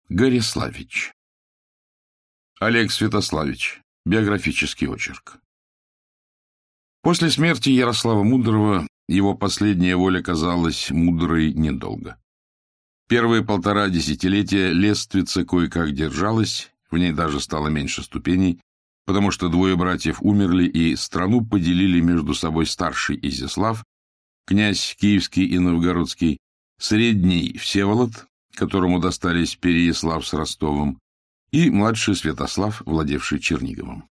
Гориславич. Олег Святославич. Биографический очерк. После смерти Ярослава Мудрого его последняя воля казалась мудрой недолго. Первые 1,5 десятилетия лествица кое-как держалась, в ней даже стало меньше ступеней, потому что 2 братьев умерли, и страну поделили между собой старший Изяслав, князь Киевский и Новгородский, средний Всеволод, которому достались Переяслав с Ростовом, и младший Святослав, владевший Черниговым.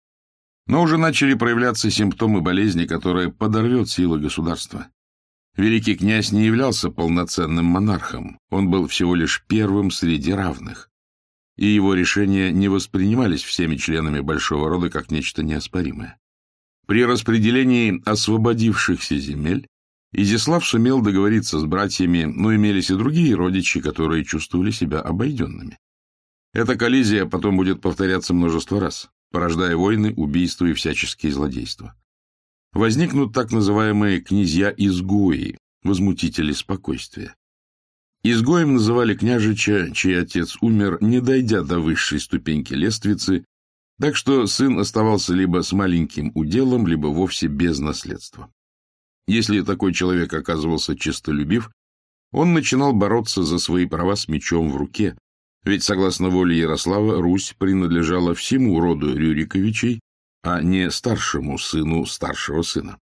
Но уже начали проявляться симптомы болезни, которая подорвет силы государства. Великий князь не являлся полноценным монархом, он был всего лишь первым среди равных, и его решения не воспринимались всеми членами большого рода как нечто неоспоримое. При распределении освободившихся земель Изяслав сумел договориться с братьями, но имелись и другие родичи, которые чувствовали себя обойденными. Эта коллизия потом будет повторяться множество раз, порождая войны, убийства и всяческие злодейства. Возникнут так называемые князья-изгои, возмутители спокойствия. Изгоем называли княжича, чей отец умер, не дойдя до высшей ступеньки лествицы, так что сын оставался либо с маленьким уделом, либо вовсе без наследства. Если такой человек оказывался честолюбив, он начинал бороться за свои права с мечом в руке, ведь, согласно воле Ярослава, Русь принадлежала всему роду Рюриковичей, а не старшему сыну старшего сына.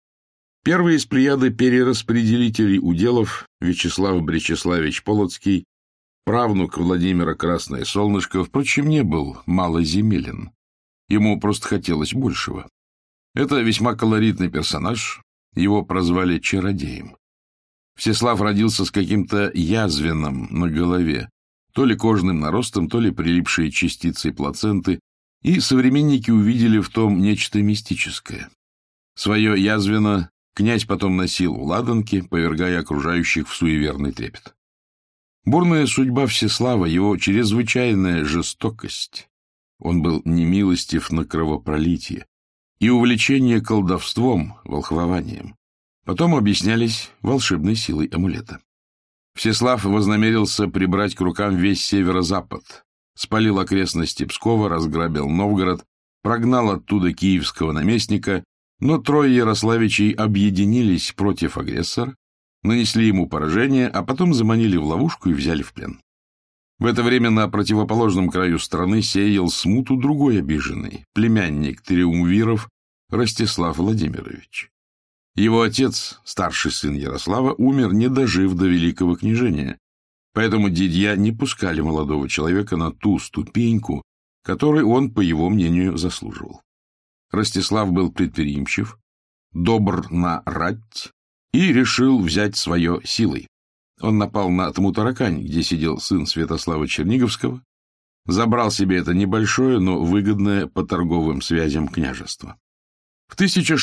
Первый из плеяды перераспределителей уделов, Вячеслав Бречеславич Полоцкий, правнук Владимира Красное Солнышко, впрочем, не был малоземелен. Ему просто хотелось большего. Это весьма колоритный персонаж, его прозвали чародеем. Всеслав родился с каким-то язвенным на голове, то ли кожным наростом, то ли прилипшей частицей плаценты, и современники увидели в том нечто мистическое. Свое язвено князь потом носил в ладанке, повергая окружающих в суеверный трепет. Бурная судьба Всеслава, его чрезвычайная жестокость, он был немилостив на кровопролитие, и увлечение колдовством, волхвованием, потом объяснялись волшебной силой амулета. Всеслав вознамерился прибрать к рукам весь северо-запад, спалил окрестности Пскова, разграбил Новгород, прогнал оттуда киевского наместника, но 3 Ярославичей объединились против агрессора, нанесли ему поражение, а потом заманили в ловушку и взяли в плен. В это время на противоположном краю страны сеял смуту другой обиженный, племянник триумвиров Ростислав Владимирович. Его отец, старший сын Ярослава, умер, не дожив до великого княжения, поэтому дядья не пускали молодого человека на ту ступеньку, которой он, по его мнению, заслуживал. Ростислав был предприимчив, добр на рать и решил взять свое силой. Он напал на Тмутаракань, где сидел сын Святослава Черниговского, забрал себе это небольшое, но выгодное по торговым связям княжество. В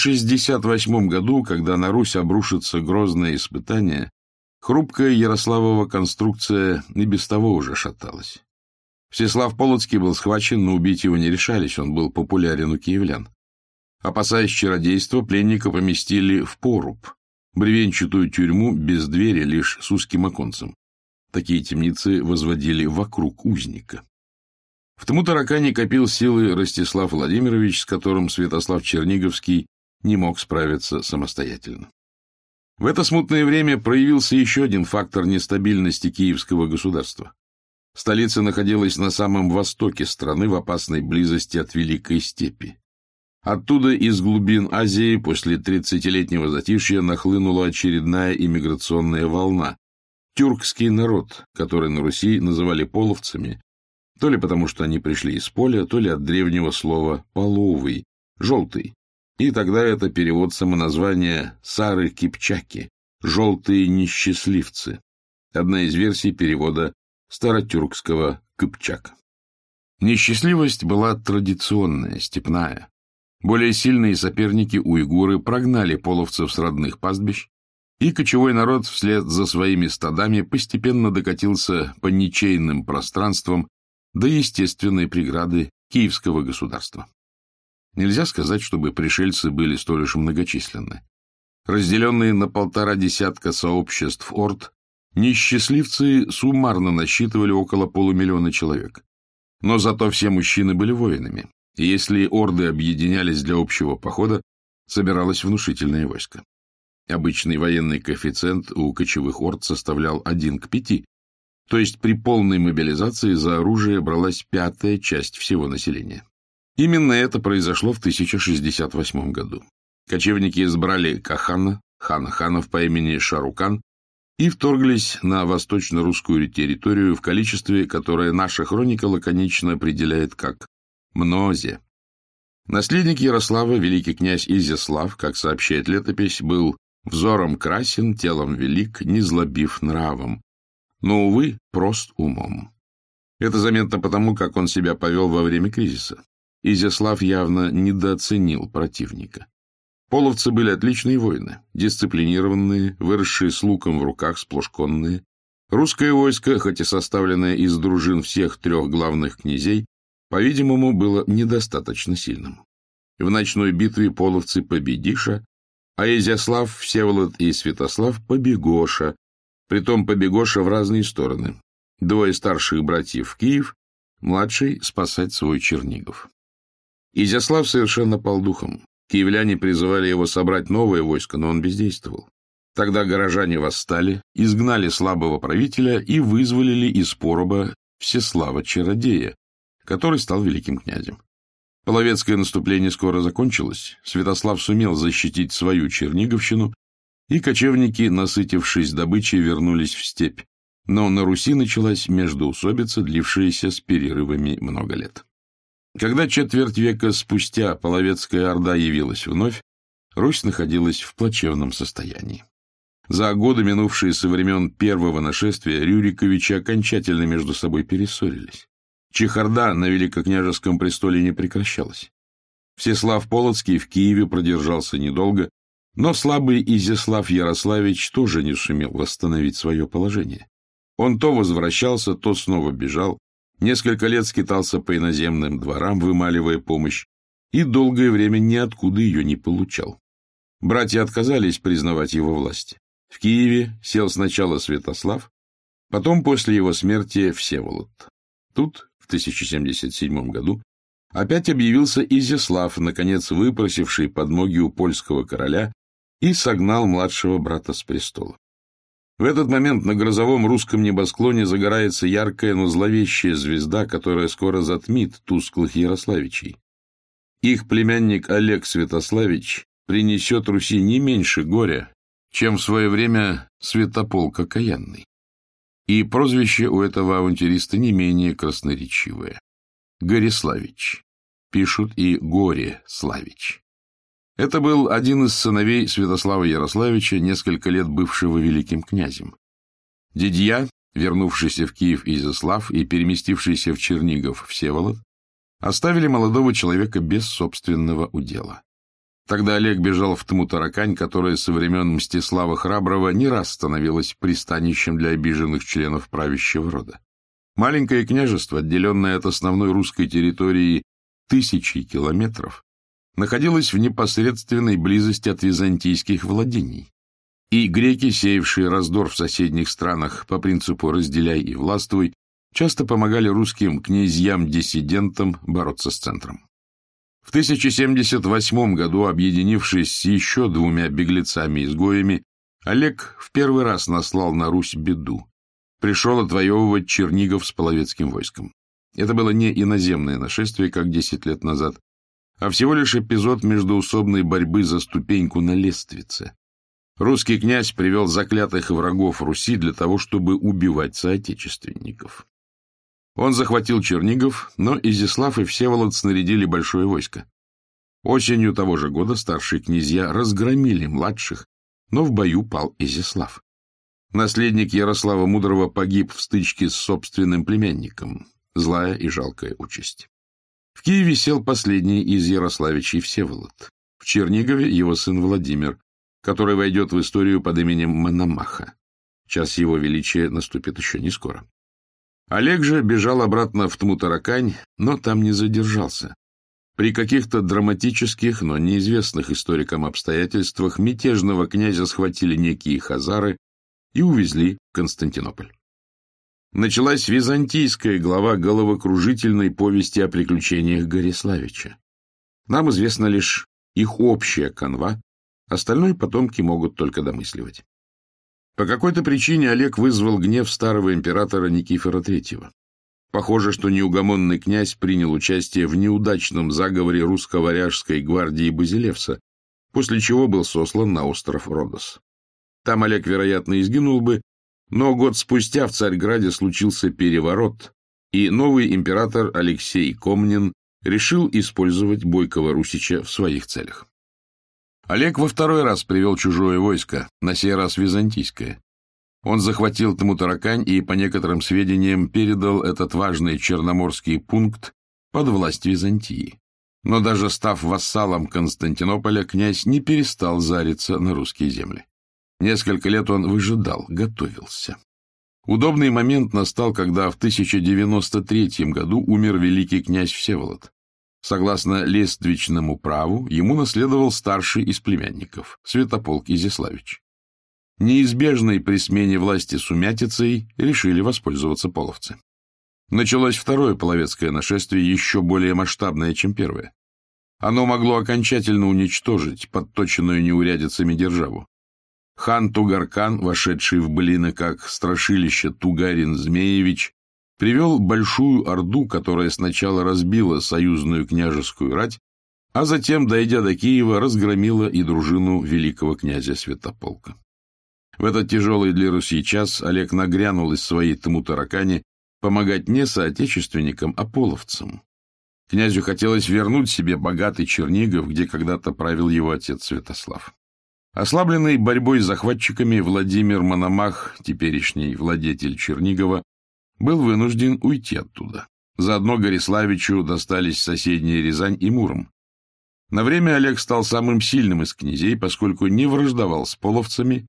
1068 году, когда на Русь обрушится грозное испытание, хрупкая Ярославова конструкция и без того уже шаталась. Всеслав Полоцкий был схвачен, но убить его не решались, он был популярен у киевлян. Опасаясь чародейства, пленника поместили в поруб, бревенчатую тюрьму без двери, лишь с узким оконцем. Такие темницы возводили вокруг узника. В Тмутаракане копил силы Ростислав Владимирович, с которым Святослав Черниговский не мог справиться самостоятельно. В это смутное время проявился еще один фактор нестабильности киевского государства. Столица находилась на самом востоке страны, в опасной близости от Великой Степи. Оттуда из глубин Азии после 30-летнего затишья нахлынула очередная иммиграционная волна. Тюркский народ, который на Руси называли половцами, то ли потому, что они пришли из поля, то ли от древнего слова «половый», «желтый». И тогда это перевод самоназвания «сары-кипчаки», «желтые несчастливцы». Одна из версий перевода старотюркского «кыпчак». Несчастливость была традиционная, степная. Более сильные соперники уйгуры прогнали половцев с родных пастбищ, и кочевой народ вслед за своими стадами постепенно докатился по ничейным пространствам до естественной преграды киевского государства. Нельзя сказать, чтобы пришельцы были столь уж многочисленны. Разделенные на 1,5 десятка сообществ орд, Несчастливцы суммарно насчитывали около 500 000 человек. Но зато все мужчины были воинами, и если орды объединялись для общего похода, собиралось внушительное войско. Обычный военный коэффициент у кочевых орд составлял 1 к 5, то есть при полной мобилизации за оружие бралась 1/5 часть всего населения. Именно это произошло в 1068 году. Кочевники избрали Кахана, хана-ханов по имени Шарукан, и вторглись на восточно-русскую территорию в количестве, которое наша хроника лаконично определяет как «мнозе». Наследник Ярослава, великий князь Изяслав, как сообщает летопись, был взором красен, телом велик, незлобив нравом, но, увы, прост умом. Это заметно потому, как он себя повел во время кризиса. Изяслав явно недооценил противника. Половцы были отличные воины, дисциплинированные, выросшие с луком в руках, сплошь конные. Русское войско, хоть и составленное из дружин всех 3 главных князей, по-видимому, было недостаточно сильным. В ночной битве половцы победиша, а Изяслав, Всеволод и Святослав побегоша, притом побегоша в разные стороны. 2 старших братьев в Киев, младший спасать свой Чернигов. Изяслав совершенно пал духом. Киевляне призывали его собрать новое войско, но он бездействовал. Тогда горожане восстали, изгнали слабого правителя и вызволили из пороба Всеслава-чародея, который стал великим князем. Половецкое наступление скоро закончилось, Святослав сумел защитить свою Черниговщину, и кочевники, насытившись добычей, вернулись в степь. Но на Руси началась междоусобица, длившаяся с перерывами много лет. Когда четверть века спустя Половецкая орда явилась вновь, Русь находилась в плачевном состоянии. За годы, минувшие со времен первого нашествия, Рюриковичи окончательно между собой перессорились. Чехарда на великокняжеском престоле не прекращалась. Всеслав Полоцкий в Киеве продержался недолго, но слабый Изяслав Ярославич тоже не сумел восстановить свое положение. Он то возвращался, то снова бежал, несколько лет скитался по иноземным дворам, вымаливая помощь, и долгое время ниоткуда ее не получал. Братья отказались признавать его власть. В Киеве сел сначала Святослав, потом после его смерти Всеволод. Тут, в 1077 году, опять объявился Изяслав, наконец выпросивший подмоги у польского короля, и согнал младшего брата с престола. В этот момент на грозовом русском небосклоне загорается яркая, но зловещая звезда, которая скоро затмит тусклых ярославичей. Их племянник Олег Святославич принесет Руси не меньше горя, чем в свое время Святополк Окаянный. И прозвище у этого авантюриста не менее красноречивое. Гориславич. Пишут и Горе-Славич. Это был один из сыновей Святослава Ярославича, несколько лет бывшего великим князем. Дядья, вернувшийся в Киев Изяслав и переместившийся в Чернигов Всеволод, оставили молодого человека без собственного удела. Тогда Олег бежал в Тмутаракань, которая со времен Мстислава Храброго не раз становилась пристанищем для обиженных членов правящего рода. Маленькое княжество, отделенное от основной русской территории 1000 километров, находилось в непосредственной близости от византийских владений, и греки, сеявшие раздор в соседних странах по принципу «разделяй и властвуй», часто помогали русским князьям-диссидентам бороться с центром. В 1078 году, объединившись с еще 2 беглецами-изгоями, Олег в первый раз наслал на Русь беду. Пришел отвоевывать Чернигов с половецким войском. Это было не иноземное нашествие, как 10 лет назад, а всего лишь эпизод междоусобной борьбы за ступеньку на лествице. Русский князь привел заклятых врагов Руси для того, чтобы убивать соотечественников. Он захватил Чернигов, но Изяслав и Всеволод снарядили большое войско. Осенью того же года старшие князья разгромили младших, но в бою пал Изяслав. Наследник Ярослава Мудрого погиб в стычке с собственным племянником. Злая и жалкая участь. В Киеве сел последний из ярославичей Всеволод. В Чернигове его сын Владимир, который войдет в историю под именем Мономаха. Час его величия наступит еще не скоро. Олег же бежал обратно в Тмутаракань, но там не задержался. При каких-то драматических, но неизвестных историкам обстоятельствах мятежного князя схватили некие хазары и увезли в Константинополь. Началась византийская глава головокружительной повести о приключениях Гориславича. Нам известна лишь их общая канва, остальное потомки могут только домысливать. По какой-то причине Олег вызвал гнев старого императора Никифора III. Похоже, что неугомонный князь принял участие в неудачном заговоре русско-варяжской гвардии Базилевса, после чего был сослан на остров Родос. Там Олег, вероятно, и сгинул бы, но год спустя в Царьграде случился переворот, и новый император Алексей Комнин решил использовать бойкого русича в своих целях. Олег во второй раз привел чужое войско, на сей раз византийское. Он захватил Тамутаракань и, по некоторым сведениям, передал этот важный черноморский пункт под власть Византии. Но даже став вассалом Константинополя, князь не перестал зариться на русские земли. Несколько лет он выжидал, готовился. Удобный момент настал, когда в 1093 году умер великий князь Всеволод. Согласно лествичному праву, ему наследовал старший из племянников, Святополк Изяславич. Неизбежной при смене власти сумятицей решили воспользоваться половцы. Началось второе половецкое нашествие, еще более масштабное, чем первое. Оно могло окончательно уничтожить подточенную неурядицами державу. Хан Тугаркан, вошедший в былины как страшилище Тугарин-Змеевич, привел большую орду, которая сначала разбила союзную княжескую рать, а затем, дойдя до Киева, разгромила и дружину великого князя Святополка. В этот тяжелый для Руси час Олег нагрянул из своей Тамутаракани помогать не соотечественникам, а половцам. Князю хотелось вернуть себе богатый Чернигов, где когда-то правил его отец Святослав. Ослабленный борьбой с захватчиками, Владимир Мономах, теперешний владетель Чернигова, был вынужден уйти оттуда. Заодно Гориславичу достались соседние Рязань и Муром. На время Олег стал самым сильным из князей, поскольку не враждовал с половцами,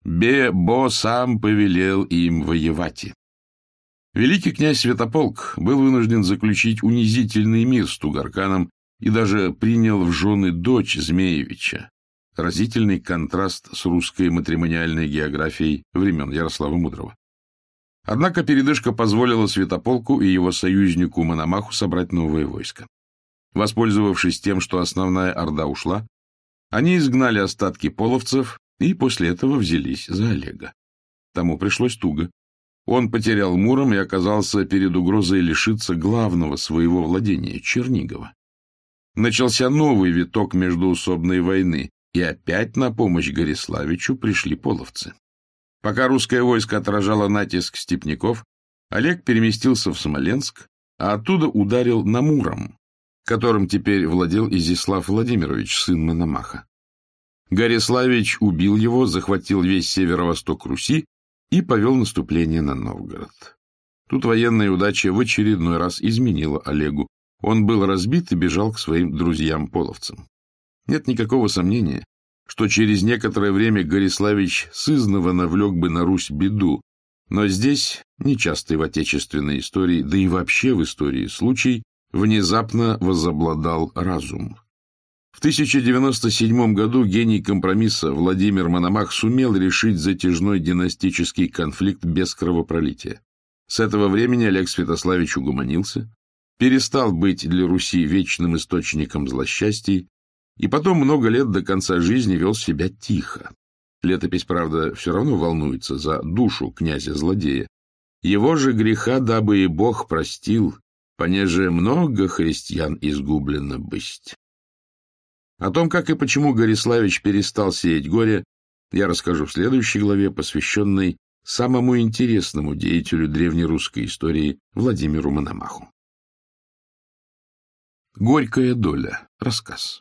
Бо сам повелел им воевать. Великий князь Святополк был вынужден заключить унизительный мир с Тугарканом и даже принял в жены дочь Змеевича. Разительный контраст с русской матримониальной географией времен Ярослава Мудрого. Однако передышка позволила Святополку и его союзнику Мономаху собрать новое войско. Воспользовавшись тем, что основная орда ушла, они изгнали остатки половцев и после этого взялись за Олега. Тому пришлось туго. Он потерял Муром и оказался перед угрозой лишиться главного своего владения — Чернигова. Начался новый виток междоусобной войны, и опять на помощь Гориславичу пришли половцы. Пока русское войско отражало натиск степняков, Олег переместился в Смоленск, а оттуда ударил на Муром, которым теперь владел Изяслав Владимирович, сын Мономаха. Гориславич убил его, захватил весь северо-восток Руси и повел наступление на Новгород. Тут военная удача в очередной раз изменила Олегу. Он был разбит и бежал к своим друзьям-половцам. Нет никакого сомнения, что через некоторое время Гориславич сызнова навлек бы на Русь беду, но здесь, нечастый в отечественной истории, да и вообще в истории случай, внезапно возобладал разум. В 1097 году гений компромисса Владимир Мономах сумел решить затяжной династический конфликт без кровопролития. С этого времени Олег Святославич угомонился, перестал быть для Руси вечным источником злосчастий, и потом много лет до конца жизни вел себя тихо. Летопись, правда, все равно волнуется за душу князя-злодея. Его же греха, дабы и Бог простил, понеже много христиан изгублено бысть. О том, как и почему Гориславич перестал сеять горе, я расскажу в следующей главе, посвященной самому интересному деятелю древнерусской истории Владимиру Мономаху. Горькая доля. Рассказ.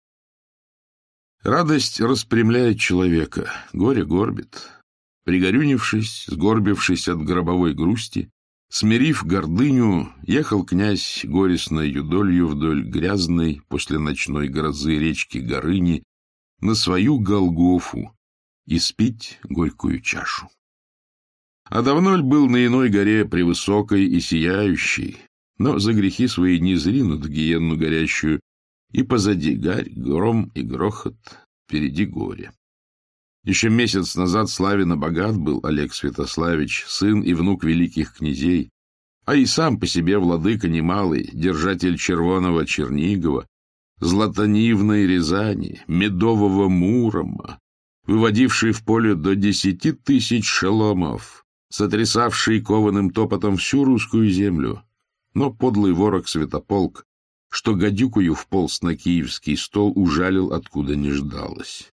Радость распрямляет человека, горе горбит. Пригорюнившись, сгорбившись от гробовой грусти, смирив гордыню, ехал князь горестной юдолью вдоль грязной после ночной грозы речки Горыни на свою Голгофу испить горькую чашу. А давно ль был на иной горе превысокой и сияющей, но за грехи свои не зринут в гиенну горящую, и позади гарь, гром и грохот, впереди горе. Еще месяц назад славен и богат был Олег Святославич, сын и внук великих князей, а и сам по себе владыка немалый, держатель червоного Чернигова, златонивной Рязани, медового Мурома, выводивший в поле до 10 тысяч шеломов, сотрясавший кованым топотом всю русскую землю. Но подлый ворог Святополк, что гадюкою вполз на киевский стол, ужалил, откуда не ждалось.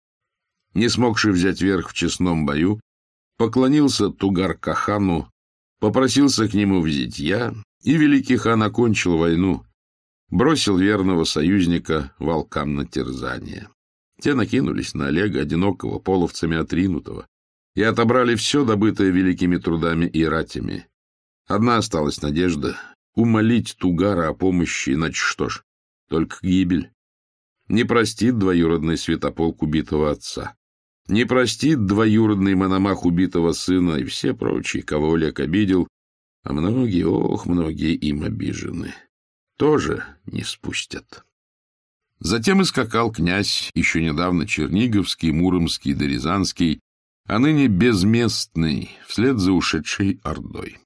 Не смогший взять верх в честном бою, поклонился Тугар-Кахану, попросился к нему в зятья, и великий хан окончил войну, бросил верного союзника волкам на терзание. Те накинулись на Олега, одинокого, половцами отринутого, и отобрали все, добытое великими трудами и ратями. Одна осталась надежда — умолить Тугара о помощи, иначе что ж, только гибель. Не простит двоюродный Святополк убитого отца. Не простит двоюродный Мономах убитого сына и все прочие, кого Олег обидел, а многие, ох, многие им обижены. Тоже не спустят. Затем и скакал князь, еще недавно черниговский, муромский да рязанский, а ныне безместный, вслед за ушедшей ордой.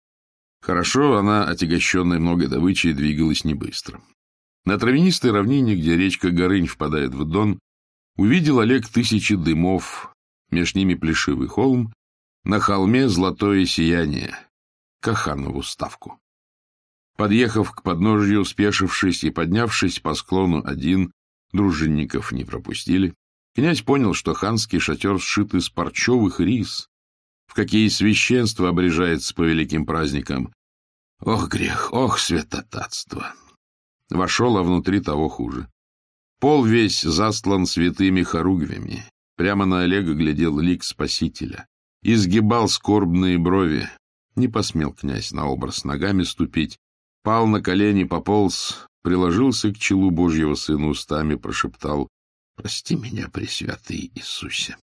Хорошо она, отягощенная многой добычей, двигалась не быстро. На травянистой равнине, где речка Горынь впадает в Дон, увидел Олег тысячи дымов, меж ними плешивый холм, на холме золотое сияние, Каханову ставку. Подъехав к подножью, спешившись и поднявшись по склону один, дружинников не пропустили, князь понял, что ханский шатер сшит из парчевых рис, в какие священство обрежается по великим праздникам. Ох, грех, ох, святотатство! Вошел, а внутри того хуже. Пол весь застлан святыми хоругвями. Прямо на Олега глядел лик Спасителя. Изгибал скорбные брови. Не посмел князь на образ ногами ступить. Пал на колени, пополз, приложился к челу Божьего Сына устами, прошептал: «Прости меня, пресвятый Иисусе».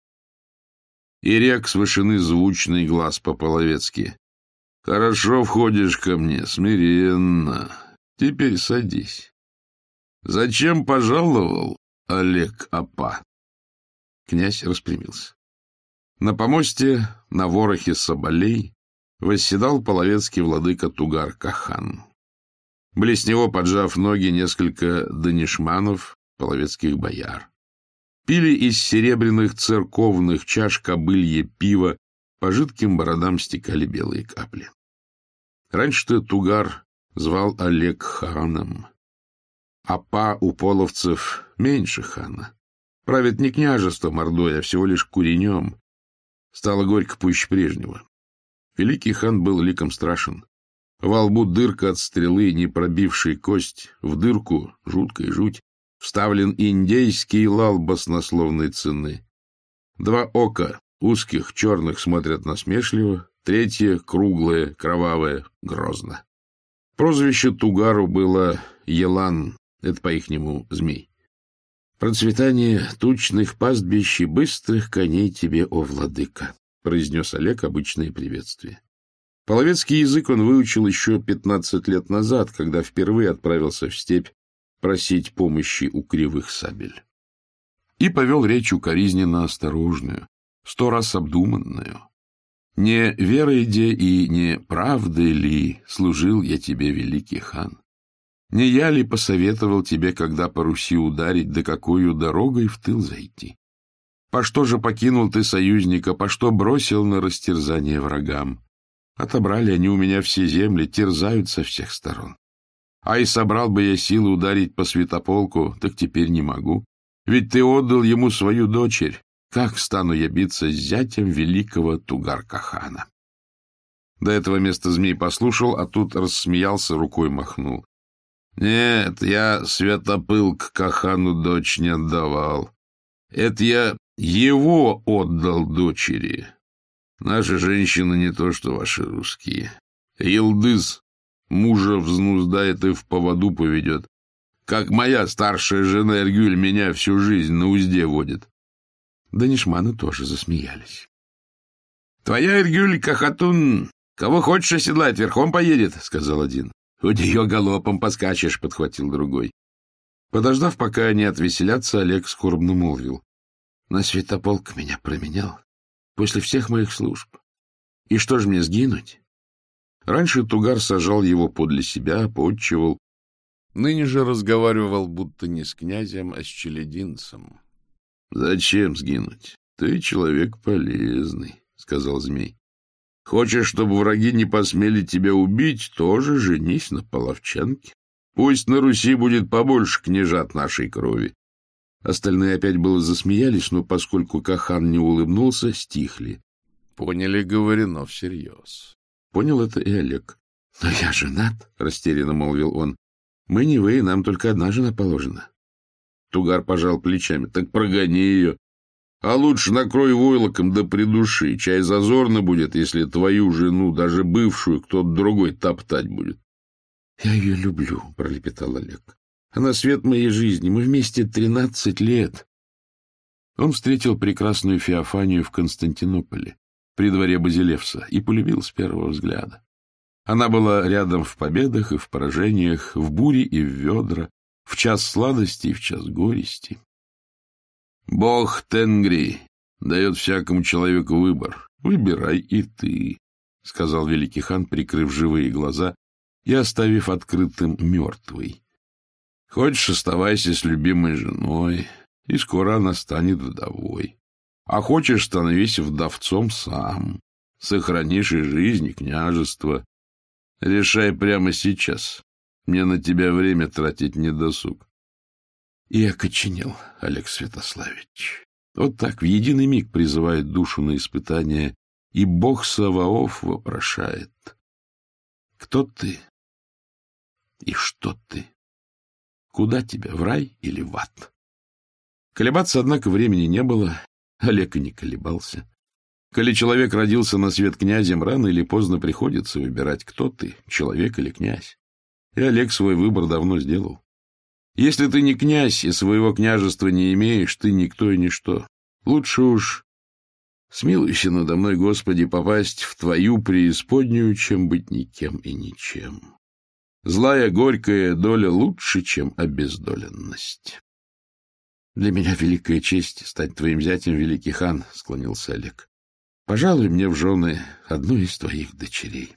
И рек с вышины звучный глаз по-половецки: «Хорошо входишь ко мне, смиренно. Теперь садись. Зачем пожаловал, Олег Апа?» Князь распрямился. На помосте, на ворохе соболей, восседал половецкий владыка Тугар-Кахан. Близ него, поджав ноги, несколько данишманов, половецких бояр. Пили из серебряных церковных чаш кобылье пиво, по жидким бородам стекали белые капли. Раньше-то Тугар звал Олег ханом. Апа у половцев меньше хана. Правит не княжеством Ордой, а всего лишь куренем. Стало горько пуще прежнего. Великий хан был ликом страшен. Во лбу дырка от стрелы, не пробившей кость, в дырку, жуткая жуть, вставлен индейский лал баснословной цены. Два ока, узких, черных, смотрят насмешливо, третье, круглое, кровавое, грозно. Прозвище Тугару было Елан, это по-ихнему змей. «Процветание тучных пастбищ и быстрых коней тебе, о владыка», — произнес Олег обычное приветствие. Половецкий язык он выучил еще 15 лет назад, когда впервые отправился в степь просить помощи у кривых сабель. И повел речь укоризненно осторожную, 100 раз обдуманную. «Не верой де и не правдой ли служил я тебе, великий хан? Не я ли посоветовал тебе, когда по Руси ударить, да какою дорогой в тыл зайти? По что же покинул ты союзника, по что бросил на растерзание врагам? Отобрали они у меня все земли, терзают со всех сторон. А и собрал бы я силы ударить по Святополку, так теперь не могу. Ведь ты отдал ему свою дочерь. Как стану я биться с зятем великого Тугар-Кахана?» До этого места змей послушал, а тут рассмеялся, рукой махнул. «Нет, я Святопылк Кахану дочь не отдавал. Это я его отдал дочери. Наши женщины не то, что ваши русские. Елдыз мужа взнуздает и в поводу поведет. Как моя старшая жена Эргюль меня всю жизнь на узде водит». Данишманы тоже засмеялись. «Твоя Эргюль Кахатун кого хочешь оседлать, верхом поедет», — сказал один. «У нее галопом поскачешь», — подхватил другой. Подождав, пока они отвеселятся, Олег скорбно молвил: На святополк меня променял после всех моих служб. И что же мне, сгинуть? Раньше Тугар сажал его подле себя, поотчевал. Ныне же разговаривал будто не с князем, а с челядинцем. — Зачем сгинуть? Ты человек полезный, — сказал змей. — Хочешь, чтобы враги не посмели тебя убить, тоже женись на половчанке. Пусть на Руси будет побольше княжат нашей крови. Остальные опять было засмеялись, но поскольку Кахан не улыбнулся, стихли. Поняли, говорено всерьез. Понял это и Олег. — Но я женат, — растерянно молвил он. — Мы не вы, нам только одна жена положена. Тугар пожал плечами. — Так прогони ее. А лучше накрой войлоком да придуши. Чай зазорно будет, если твою жену, даже бывшую, кто-то другой топтать будет. — Я ее люблю, — пролепетал Олег. — Она свет моей жизни. Мы вместе 13 лет. Он встретил прекрасную Феофанию в Константинополе, при дворе Базилевса, и полюбил с первого взгляда. Она была рядом в победах и в поражениях, в буре и в ведра, в час сладости и в час горести. Бог Тенгри дает всякому человеку выбор. Выбирай и ты, — сказал великий хан, прикрыв живые глаза и оставив открытым мертвый. Хочешь, оставайся с любимой женой, и скоро она станет вдовой. А хочешь, становись вдовцом сам. Сохранишь и жизнь, и княжество. Решай прямо сейчас. Мне на тебя время тратить не досуг. И окоченел Олег Святославич. Вот так в единый миг призывает душу на испытание, и бог Саваоф вопрошает: кто ты и что ты? Куда тебя, в рай или в ад? Колебаться, однако, времени не было. Олег и не колебался. Коли человек родился на свет князем, рано или поздно приходится выбирать, кто ты, человек или князь. И Олег свой выбор давно сделал. Если ты не князь и своего княжества не имеешь, ты никто и ничто. Лучше уж смилуйся надо мной, Господи, попасть в твою преисподнюю, чем быть никем и ничем. Злая, горькая доля лучше, чем обездоленность. Для меня великая честь стать твоим зятем, великий хан, — склонился Олег. Пожалуй мне в жены одну из твоих дочерей.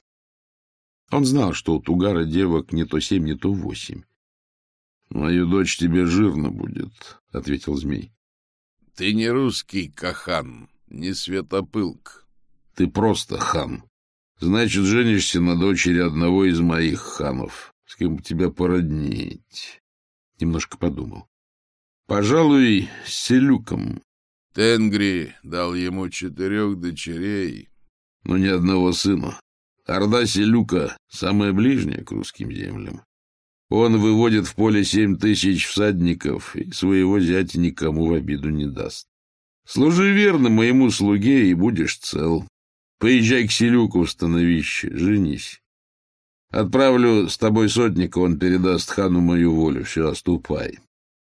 Он знал, что у Тугара девок не то 7, не то 8. — Мою дочь тебе жирно будет, — ответил змей. — Ты не русский Кахан, не Святопылк. Ты просто хан. Значит, женишься на дочери одного из моих ханов. С кем бы тебя породнить? Немножко подумал. Пожалуй, с Селюком. Тенгри дал ему 4 дочерей, но ни одного сына. Орда Селюка самая ближняя к русским землям. Он выводит в поле 7000 всадников и своего зятя никому в обиду не даст. Служи верно моему слуге, и будешь цел. Поезжай к Селюку в становище, женись. Отправлю с тобой сотника, он передаст хану мою волю. Все, ступай.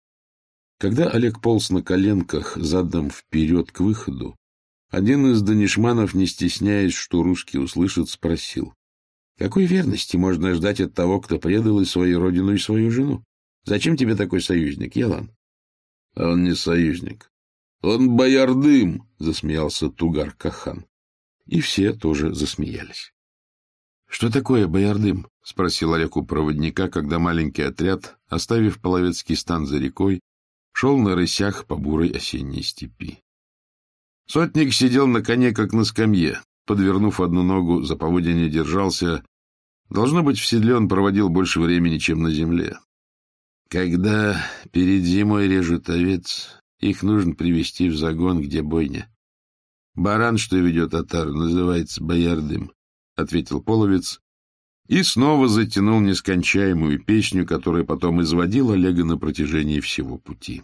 Когда Олег полз на коленках задом вперед к выходу, один из данишманов, не стесняясь, что русский услышит, спросил: какой верности можно ждать от того, кто предал и свою родину, и свою жену? Зачем тебе такой союзник, Елан? — А он не союзник. Он боярдым, — засмеялся Тугар-Кахан. И все тоже засмеялись. — Что такое боярдым? — спросил Олег у проводника, когда маленький отряд, оставив половецкий стан за рекой, шел на рысях по бурой осенней степи. Сотник сидел на коне, как на скамье, подвернув одну ногу, за поводья не держался. Должно быть, в седле он проводил больше времени, чем на земле. Когда перед зимой режут овец, их нужно привести в загон, где бойня. Баран, что ведет отару, называется боярдым, — ответил половец, и снова затянул нескончаемую песню, которая потом изводила Олега на протяжении всего пути.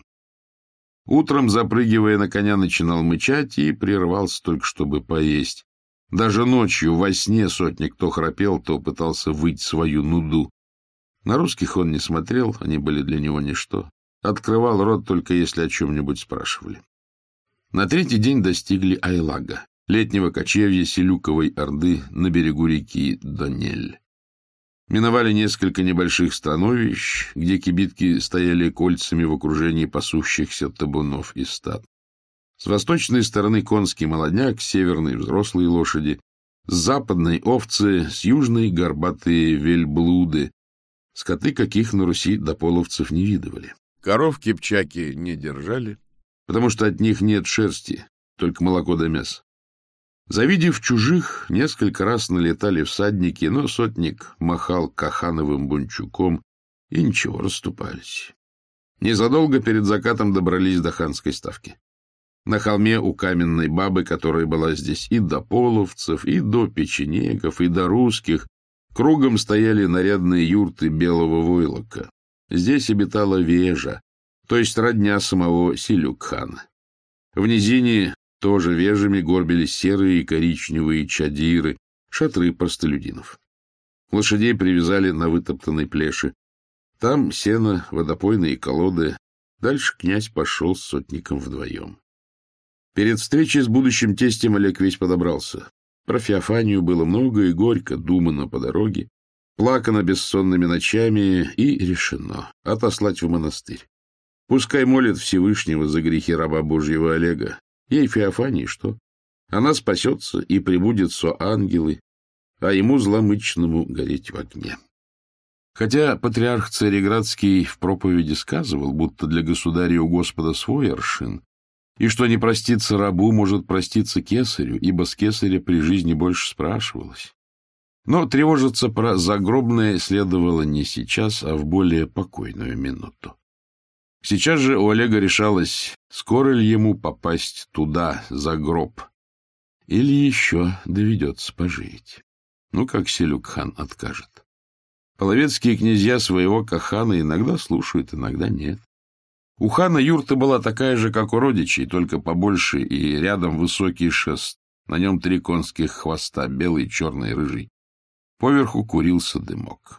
Утром, запрыгивая на коня, начинал мычать и прервался только, чтобы поесть. Даже ночью во сне сотник то храпел, то пытался выть свою нуду. На русских он не смотрел, они были для него ничто. Открывал рот только если о чем-нибудь спрашивали. На третий день достигли Айлага, летнего кочевья Селюковой Орды на берегу реки Донель. Миновали несколько небольших становищ, где кибитки стояли кольцами в окружении пасущихся табунов и стад. С восточной стороны конский молодняк, с северной взрослые лошади, с западной овцы, с южной горбатые вельблуды, скоты, каких на Руси до половцев не видывали. Коров кипчаки не держали, потому что от них нет шерсти, только молоко да мясо. Завидев чужих, несколько раз налетали всадники, но сотник махал кахановым бунчуком, и ничего, расступались. Незадолго перед закатом добрались до ханской ставки. На холме у каменной бабы, которая была здесь и до половцев, и до печенегов, и до русских, кругом стояли нарядные юрты белого войлока. Здесь обитала вежа, то есть родня самого Селюк-хана. В низине тоже вежами горбились серые и коричневые чадиры, шатры простолюдинов. Лошадей привязали на вытоптанной плеше. Там сено, водопойные колоды. Дальше князь пошел с сотником вдвоем. Перед встречей с будущим тестем Олег весь подобрался. Про Феофанию было много и горько думано по дороге, плакано бессонными ночами, и решено отослать в монастырь. Пускай молит Всевышнего за грехи раба Божьего Олега. Ей, Феофании, что? Она спасется и прибудет со ангелы, а ему зломычному гореть в огне. Хотя патриарх Цареградский в проповеди сказывал, будто для государя у Господа свой аршин, и что не проститься рабу может проститься кесарю, ибо с кесаря при жизни больше спрашивалось. Но тревожиться про загробное следовало не сейчас, а в более покойную минуту. Сейчас же у Олега решалось, скоро ли ему попасть туда, за гроб, или еще доведется пожить. Ну, как Селюк-хан откажет. Половецкие князья своего кахана иногда слушают, иногда нет. У хана юрта была такая же, как у родичей, только побольше, и рядом высокий шест. На нем 3 конских хвоста, белый, черный, рыжий. Поверху курился дымок.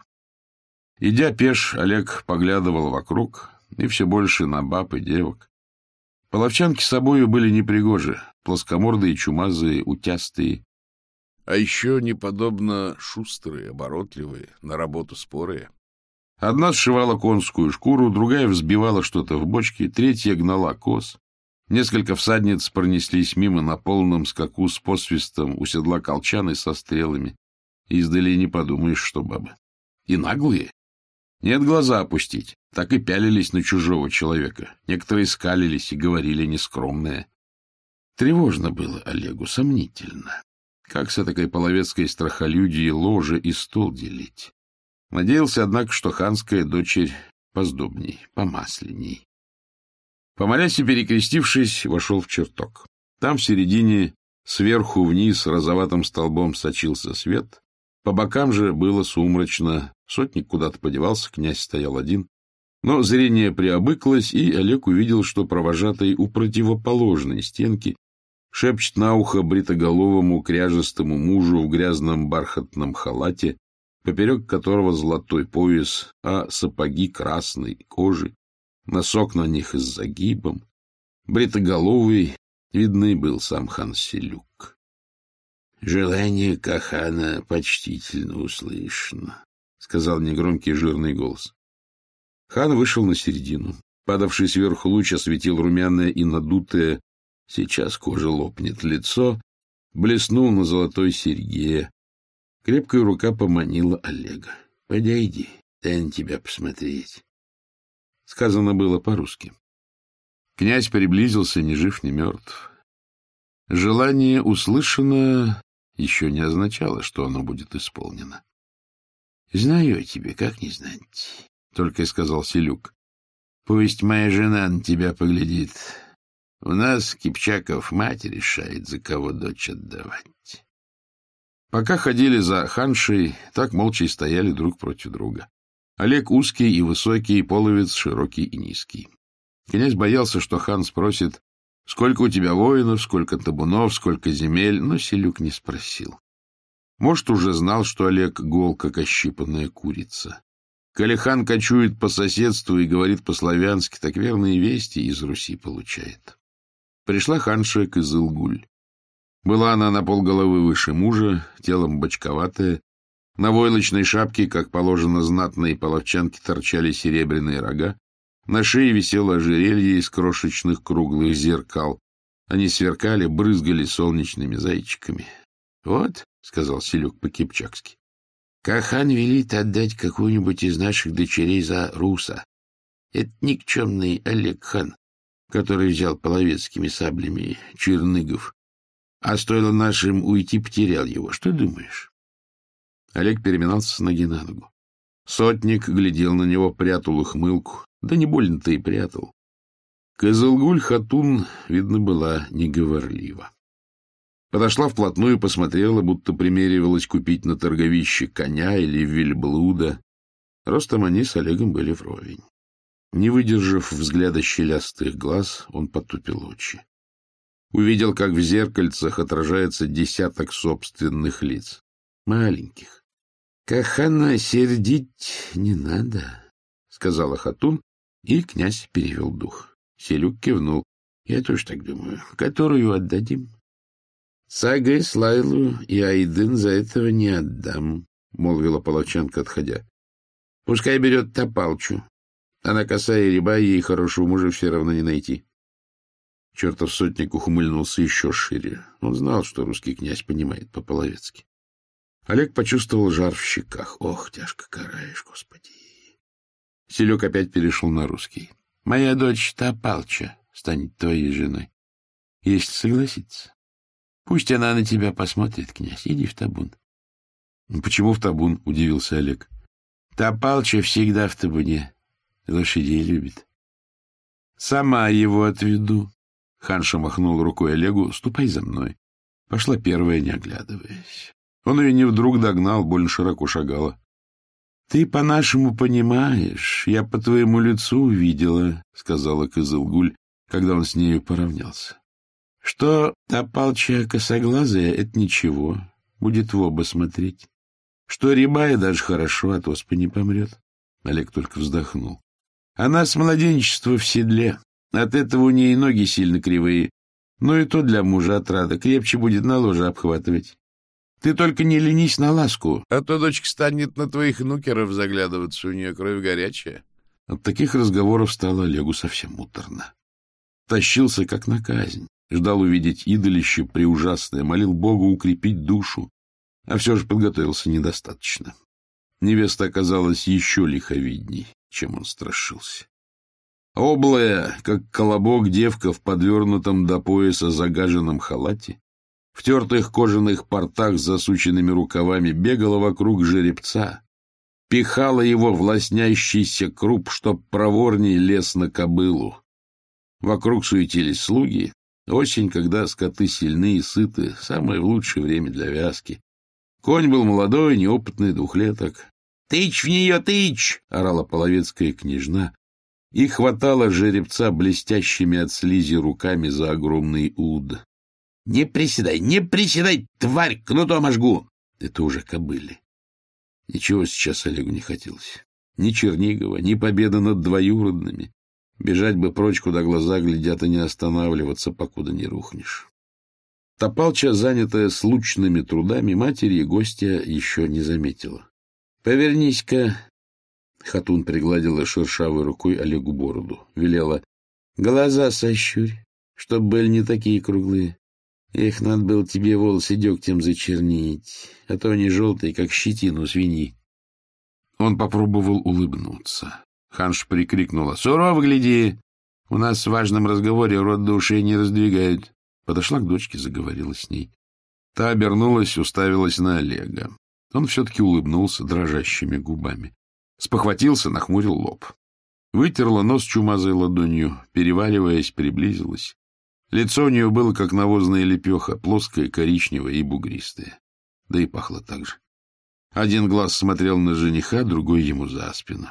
Идя пеш, Олег поглядывал вокруг, и все больше на баб и девок. Половчанки с собою были непригожи, плоскомордые, чумазые, утястые, а еще неподобно шустрые, оборотливые, на работу спорые. Одна сшивала конскую шкуру, другая взбивала что-то в бочке, третья гнала коз. Несколько всадниц пронеслись мимо на полном скаку с посвистом у седла колчаны со стрелами. Издали не подумаешь, что бабы. И наглые. Нет глаза опустить, так и пялились на чужого человека. Некоторые скалились и говорили нескромное. Тревожно было Олегу, сомнительно. Как с этакой половецкой страхолюдией ложе и стол делить? Надеялся, однако, что ханская дочерь поздобней, помасленней. Помолясь и перекрестившись, вошел в чертог. Там в середине, сверху вниз, розоватым столбом сочился свет. По бокам же было сумрачно. Сотник куда-то подевался, князь стоял один. Но зрение приобыклось, и Олег увидел, что провожатый у противоположной стенки шепчет на ухо бритоголовому кряжестому мужу в грязном бархатном халате, поперек которого золотой пояс, а сапоги красной кожи, носок на них с загибом. Бритоголовый, видный был сам хан Селюк. — Желание кахана почтительно услышано, — сказал негромкий жирный голос. Хан вышел на середину. Падавший сверху луч осветил румяное и надутое, сейчас кожа лопнет, лицо, блеснул на золотой серьге. Крепкая рука поманила Олега. — Подойди, дай на тебя посмотреть. Сказано было по-русски. Князь приблизился, ни жив, ни мертв. Желание услышано еще не означало, что оно будет исполнено. — Знаю тебе, как не знать, — только и сказал Селюк. — Пусть моя жена на тебя поглядит. У нас, кипчаков, мать решает, за кого дочь отдавать. Пока ходили за ханшей, так молча и стояли друг против друга. Олег узкий и высокий, половец широкий и низкий. Князь боялся, что хан спросит, сколько у тебя воинов, сколько табунов, сколько земель, но Селюк не спросил. Может, уже знал, что Олег гол, как ощипанная курица. Коли хан кочует по соседству и говорит по-славянски, так верные вести из Руси получает. Пришла ханша Кызылгуль. Была она на полголовы выше мужа, телом бочковатая. На войлочной шапке, как положено знатной половчанке, торчали серебряные рога. На шее висело ожерелье из крошечных круглых зеркал. Они сверкали, брызгали солнечными зайчиками. — Вот, — сказал Селюк по-кипчакски, — Кахан велит отдать какую-нибудь из наших дочерей за руса. Это никчемный Олег хан, который взял половецкими саблями черныгов, а стоило нашим уйти, потерял его. Что думаешь? Олег переминался с ноги на ногу. Сотник глядел на него, прятал ухмылку. Да не больно-то и прятал. Кызылгуль-хатун, видно, была неговорлива. Подошла вплотную, посмотрела, будто примеривалась купить на торговище коня или вельблуда. Ростом они с Олегом были вровень. Не выдержав взгляда щелястых глаз, он потупил очи. Увидел, как в зеркальцах отражается десяток собственных лиц. Маленьких. — Кахана сердить не надо, — сказала хатун, и князь перевел дух. Селюк кивнул. — Я тоже так думаю. Которую отдадим? — Сагай, Слайлу и Айдын за этого не отдам, — молвила палачанка, отходя. — Пускай берет Топалчу. Она косая и рябая, ей хорошего мужа все равно не найти. Чертов сотник ухмыльнулся еще шире. Он знал, что русский князь понимает по-половецки. Олег почувствовал жар в щеках. Ох, тяжко караешь, Господи! Селюк опять перешел на русский. — Моя дочь Топалча станет твоей женой, если согласится. Пусть она на тебя посмотрит, князь. Иди в табун. — Почему в табун? — удивился Олег. — Топалча всегда в табуне. Лошадей любит. — Сама его отведу. Ханша махнул рукой Олегу. — Ступай за мной. Пошла первая, не оглядываясь. Он ее не вдруг догнал, больно широко шагала. — Ты по-нашему понимаешь, я по твоему лицу увидела, — сказала Кызылгуль, когда он с нею поравнялся. — Что Топалча косоглазая — это ничего, будет в оба смотреть. Что рябая даже хорошо, от оспы не помрет. Олег только вздохнул. Она с младенчества в седле, от этого у ней ноги сильно кривые, но и то для мужа отрада, крепче будет на ложе обхватывать. Ты только не ленись на ласку, а то дочка станет на твоих нукеров заглядываться, у нее кровь горячая. От таких разговоров стало Олегу совсем муторно. Тащился, как на казнь, ждал увидеть идолище преужасное, молил Бога укрепить душу, а все же подготовился недостаточно. Невеста оказалась еще лиховидней, чем он страшился. Облая, как колобок, девка в подвернутом до пояса загаженном халате, в тертых кожаных портах с засученными рукавами бегала вокруг жеребца, пихала его в лоснящийся круп, чтоб проворней лез на кобылу. Вокруг суетились слуги. Осень, когда скоты сильны и сыты, самое лучшее время для вязки. Конь был молодой, неопытный, 2 леток. — Тычь в нее, тычь! — орала половецкая княжна и хватала жеребца блестящими от слизи руками за огромный уд. — не приседай, тварь, кнутом ожгу! Это уже кобыли. Ничего сейчас Олегу не хотелось. Ни Чернигова, ни победы над двоюродными. Бежать бы прочь, куда глаза глядят, и не останавливаться, покуда не рухнешь. Топалча, занятая случными трудами, матери и гостя еще не заметила. — Повернись-ка! Хатун пригладила шершавой рукой Олегу бороду. Велела: — глаза сощурь, чтоб были не такие круглые. Их надо было тебе волосы дегтем зачернить, а то они желтые, как щетину свиньи. Он попробовал улыбнуться. Ханш прикрикнула: — Сурово гляди! У нас в важном разговоре рот до ушей не раздвигают. Подошла к дочке, заговорила с ней. Та обернулась, уставилась на Олега. Он все-таки улыбнулся дрожащими губами. Спохватился, нахмурил лоб. Вытерла нос чумазой ладонью, переваливаясь, приблизилась. Лицо у нее было, как навозная лепеха, плоское, коричневое и бугристое. Да и пахло так же. Один глаз смотрел на жениха, другой ему за спину.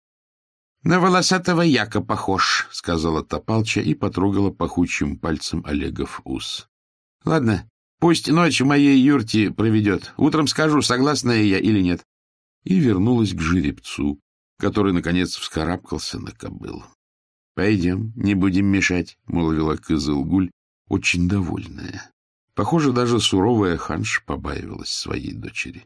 — На волосатого яка похож, — сказала Топалча и потрогала пахучим пальцем Олегов ус. — Ладно, пусть ночь в моей юрте проведет. Утром скажу, согласна я или нет. И вернулась к жеребцу, который, наконец, вскарабкался на кобылу. — Пойдем, не будем мешать, — молвила Кызылгуль, очень довольная. Похоже, даже суровая Ханш побаивалась своей дочери.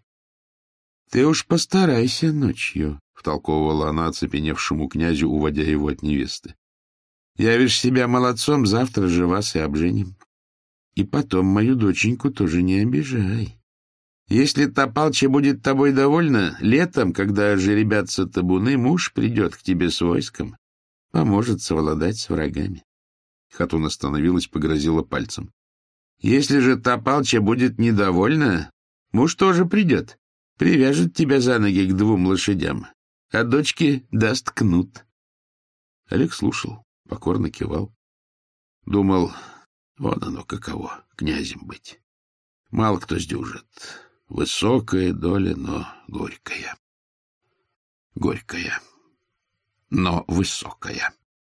— Ты уж постарайся ночью, — втолковывала она оцепеневшему князю, уводя его от невесты. Явишь себя молодцом, завтра же вас и обженим. И потом мою доченьку тоже не обижай. Если та Палча будет тобой довольна, летом, когда жеребятся табуны, муж придет к тебе с войском, поможет совладать с врагами. Хатун остановилась, погрозила пальцем. Если же та Палча будет недовольна, муж тоже придет, привяжет тебя за ноги к 2 лошадям, а дочке даст кнут. Олег слушал, покорно кивал. Думал, вон оно каково, князем быть. Мало кто сдюжит. Высокая доля, но горькая. Горькая, но высокая.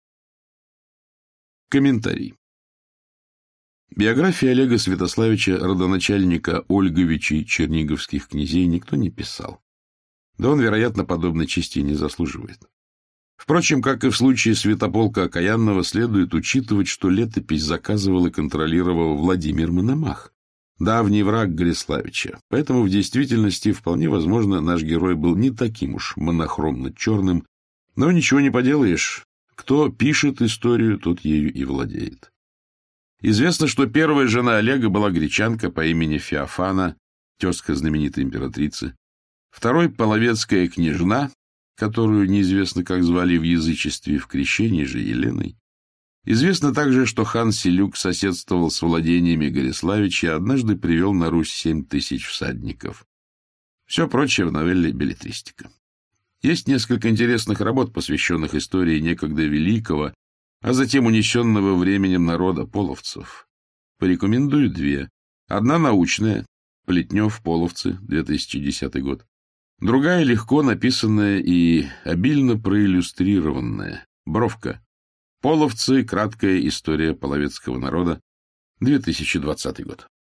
Комментарий. Биографии Олега Святославича, родоначальника Ольговичей черниговских князей, никто не писал. Да он, вероятно, подобной чести не заслуживает. Впрочем, как и в случае Святополка Окаянного, следует учитывать, что летопись заказывал и контролировал Владимир Мономах, давний враг Гориславича. Поэтому в действительности, вполне возможно, наш герой был не таким уж монохромно черным, но ничего не поделаешь. Кто пишет историю, тот ею и владеет. Известно, что первая жена Олега была гречанка по имени Феофана, тезка знаменитой императрицы. Второй — половецкая княжна, которую неизвестно как звали в язычестве, в крещении же Еленой. Известно также, что хан Селюк соседствовал с владениями Гориславича и однажды привел на Русь 7000 всадников. Все прочее в новелле беллетристика. Есть несколько интересных работ, посвященных истории некогда великого, а затем унесенного временем народа половцев. Порекомендую 2. Одна научная, Плетнев, Половцы, 2010 год. Другая легко написанная и обильно проиллюстрированная, Бровка. Половцы. Краткая история половецкого народа, 2020 год.